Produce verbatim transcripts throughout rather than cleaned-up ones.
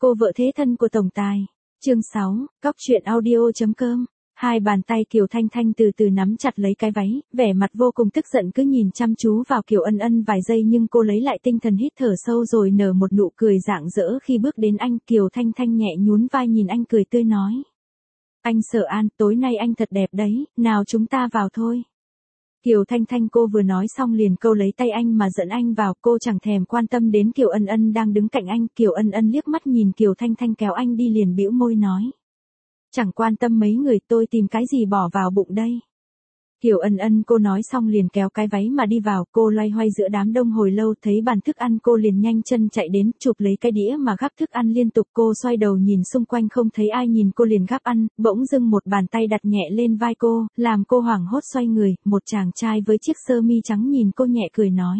Cô vợ thế thân của tổng tài. Chương sáu, cóc truyện audio chấm com. Hai bàn tay Kiều Thanh Thanh từ từ nắm chặt lấy cái váy, vẻ mặt vô cùng tức giận cứ nhìn chăm chú vào Kiều Ân Ân vài giây, nhưng cô lấy lại tinh thần hít thở sâu rồi nở một nụ cười rạng rỡ khi bước đến anh. Kiều Thanh Thanh nhẹ nhún vai nhìn anh cười tươi nói: Anh Sở An, tối nay anh thật đẹp đấy, nào chúng ta vào thôi. Kiều Thanh Thanh cô vừa nói xong liền câu lấy tay anh mà dẫn anh vào, cô chẳng thèm quan tâm đến Kiều Ân Ân đang đứng cạnh anh. Kiều Ân Ân liếc mắt nhìn Kiều Thanh Thanh kéo anh đi liền bĩu môi nói: Chẳng quan tâm mấy người, tôi tìm cái gì bỏ vào bụng đây. Kiều Ân Ân cô nói xong liền kéo cái váy mà đi vào, cô loay hoay giữa đám đông hồi lâu, thấy bàn thức ăn cô liền nhanh chân chạy đến, chụp lấy cái đĩa mà gắp thức ăn liên tục. Cô xoay đầu nhìn xung quanh không thấy ai nhìn cô liền gắp ăn, bỗng dưng một bàn tay đặt nhẹ lên vai cô, làm cô hoảng hốt xoay người, một chàng trai với chiếc sơ mi trắng nhìn cô nhẹ cười nói: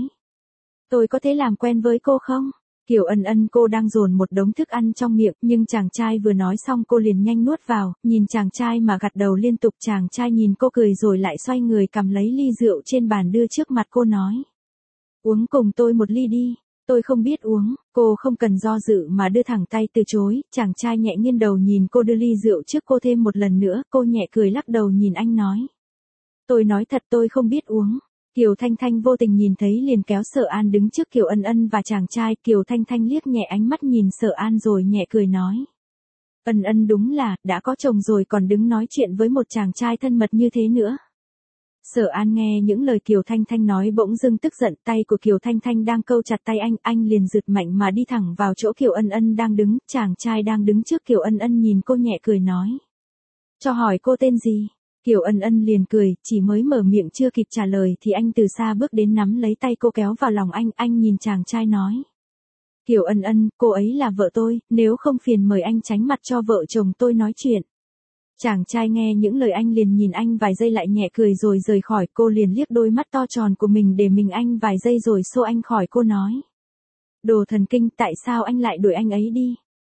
Tôi có thể làm quen với cô không? Kiều Ân Ân cô đang dồn một đống thức ăn trong miệng, nhưng chàng trai vừa nói xong cô liền nhanh nuốt vào, nhìn chàng trai mà gật đầu liên tục. Chàng trai nhìn cô cười rồi lại xoay người cầm lấy ly rượu trên bàn đưa trước mặt cô nói: Uống cùng tôi một ly đi. Tôi không biết uống. Cô không cần do dự mà đưa thẳng tay từ chối. Chàng trai nhẹ nghiêng đầu nhìn cô đưa ly rượu trước cô thêm một lần nữa, cô nhẹ cười lắc đầu nhìn anh nói: Tôi nói thật tôi không biết uống. Kiều Thanh Thanh vô tình nhìn thấy liền kéo Sở An đứng trước Kiều Ân Ân và chàng trai. Kiều Thanh Thanh liếc nhẹ ánh mắt nhìn Sở An rồi nhẹ cười nói: Ân Ân đúng là, đã có chồng rồi còn đứng nói chuyện với một chàng trai thân mật như thế nữa. Sở An nghe những lời Kiều Thanh Thanh nói bỗng dưng tức giận, tay của Kiều Thanh Thanh đang câu chặt tay anh, anh liền giật mạnh mà đi thẳng vào chỗ Kiều Ân Ân đang đứng. Chàng trai đang đứng trước Kiều Ân Ân nhìn cô nhẹ cười nói: Cho hỏi cô tên gì? Kiều Ân Ân liền cười, chỉ mới mở miệng chưa kịp trả lời thì anh từ xa bước đến nắm lấy tay cô kéo vào lòng anh. Anh nhìn chàng trai nói: Kiều Ân Ân, cô ấy là vợ tôi, nếu không phiền mời anh tránh mặt cho vợ chồng tôi nói chuyện. Chàng trai nghe những lời anh liền nhìn anh vài giây lại nhẹ cười rồi rời khỏi. Cô liền liếc đôi mắt to tròn của mình để mình anh vài giây rồi xô anh khỏi. Cô nói: Đồ thần kinh, tại sao anh lại đuổi anh ấy đi?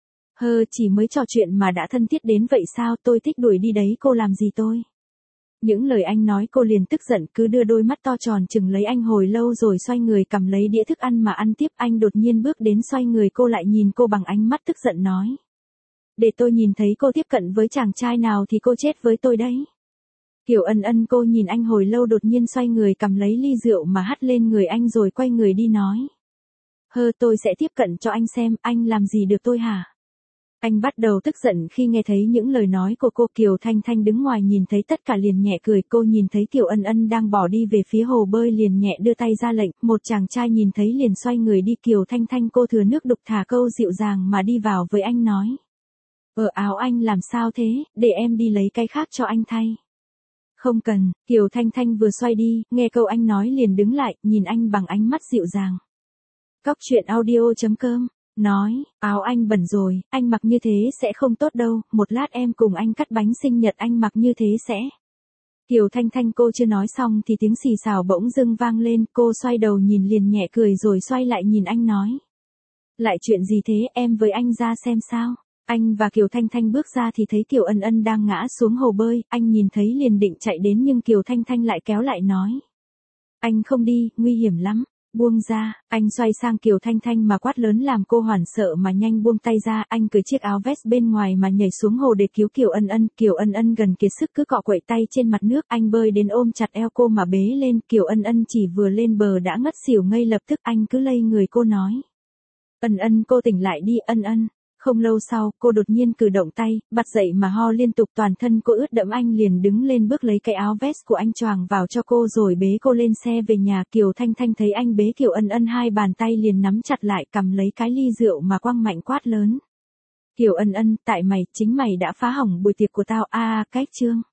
Hơ, chỉ mới trò chuyện mà đã thân thiết đến vậy sao? Tôi thích đuổi đi đấy, cô làm gì tôi? Những lời anh nói cô liền tức giận, cứ đưa đôi mắt to tròn chừng lấy anh hồi lâu rồi xoay người cầm lấy đĩa thức ăn mà ăn tiếp. Anh đột nhiên bước đến xoay người cô lại nhìn cô bằng ánh mắt tức giận nói: Để tôi nhìn thấy cô tiếp cận với chàng trai nào thì cô chết với tôi đấy. Kiều Ân Ân cô nhìn anh hồi lâu đột nhiên xoay người cầm lấy ly rượu mà hắt lên người anh rồi quay người đi nói: Hơ, tôi sẽ tiếp cận cho anh xem, anh làm gì được tôi hả? Anh bắt đầu tức giận khi nghe thấy những lời nói của cô. Kiều Thanh Thanh đứng ngoài nhìn thấy tất cả liền nhẹ cười. Cô nhìn thấy Kiều Ân Ân đang bỏ đi về phía hồ bơi liền nhẹ đưa tay ra lệnh. Một chàng trai nhìn thấy liền xoay người đi. Kiều Thanh Thanh cô thừa nước đục thả câu dịu dàng mà đi vào với anh nói: Ở áo anh làm sao thế, để em đi lấy cái khác cho anh thay. Không cần. Kiều Thanh Thanh vừa xoay đi, nghe câu anh nói liền đứng lại, nhìn anh bằng ánh mắt dịu dàng. Cóc truyện audio chấm com nói: Áo anh bẩn rồi, anh mặc như thế sẽ không tốt đâu, một lát em cùng anh cắt bánh sinh nhật anh mặc như thế sẽ. Kiều Thanh Thanh cô chưa nói xong thì tiếng xì xào bỗng dưng vang lên. Cô xoay đầu nhìn liền nhẹ cười rồi xoay lại nhìn anh nói: Lại chuyện gì thế, em với anh ra xem sao. Anh và Kiều Thanh Thanh bước ra thì thấy Kiều Ân Ân đang ngã xuống hồ bơi. Anh nhìn thấy liền định chạy đến nhưng Kiều Thanh Thanh lại kéo lại nói: Anh không đi, nguy hiểm lắm. Buông ra. Anh xoay sang Kiều Thanh Thanh mà quát lớn làm cô hoảng sợ mà nhanh buông tay ra. Anh cởi chiếc áo vest bên ngoài mà nhảy xuống hồ để cứu Kiều Ân Ân. Kiều Ân Ân gần kiệt sức cứ cọ quậy tay trên mặt nước. Anh bơi đến ôm chặt eo cô mà bế lên. Kiều Ân Ân chỉ vừa lên bờ đã ngất xỉu ngay lập tức. Anh cứ lay người cô nói: Ân Ân cô tỉnh lại đi Ân Ân. Không lâu sau, cô đột nhiên cử động tay, bật dậy mà ho liên tục toàn thân cô ướt đẫm. Anh liền đứng lên bước lấy cái áo vest của anh choàng vào cho cô rồi bế cô lên xe về nhà. Kiều Thanh Thanh thấy anh bế Kiều Ân Ân hai bàn tay liền nắm chặt lại cầm lấy cái ly rượu mà quăng mạnh quát lớn: Kiều Ân Ân, tại mày, chính mày đã phá hỏng buổi tiệc của tao a à, cách chương.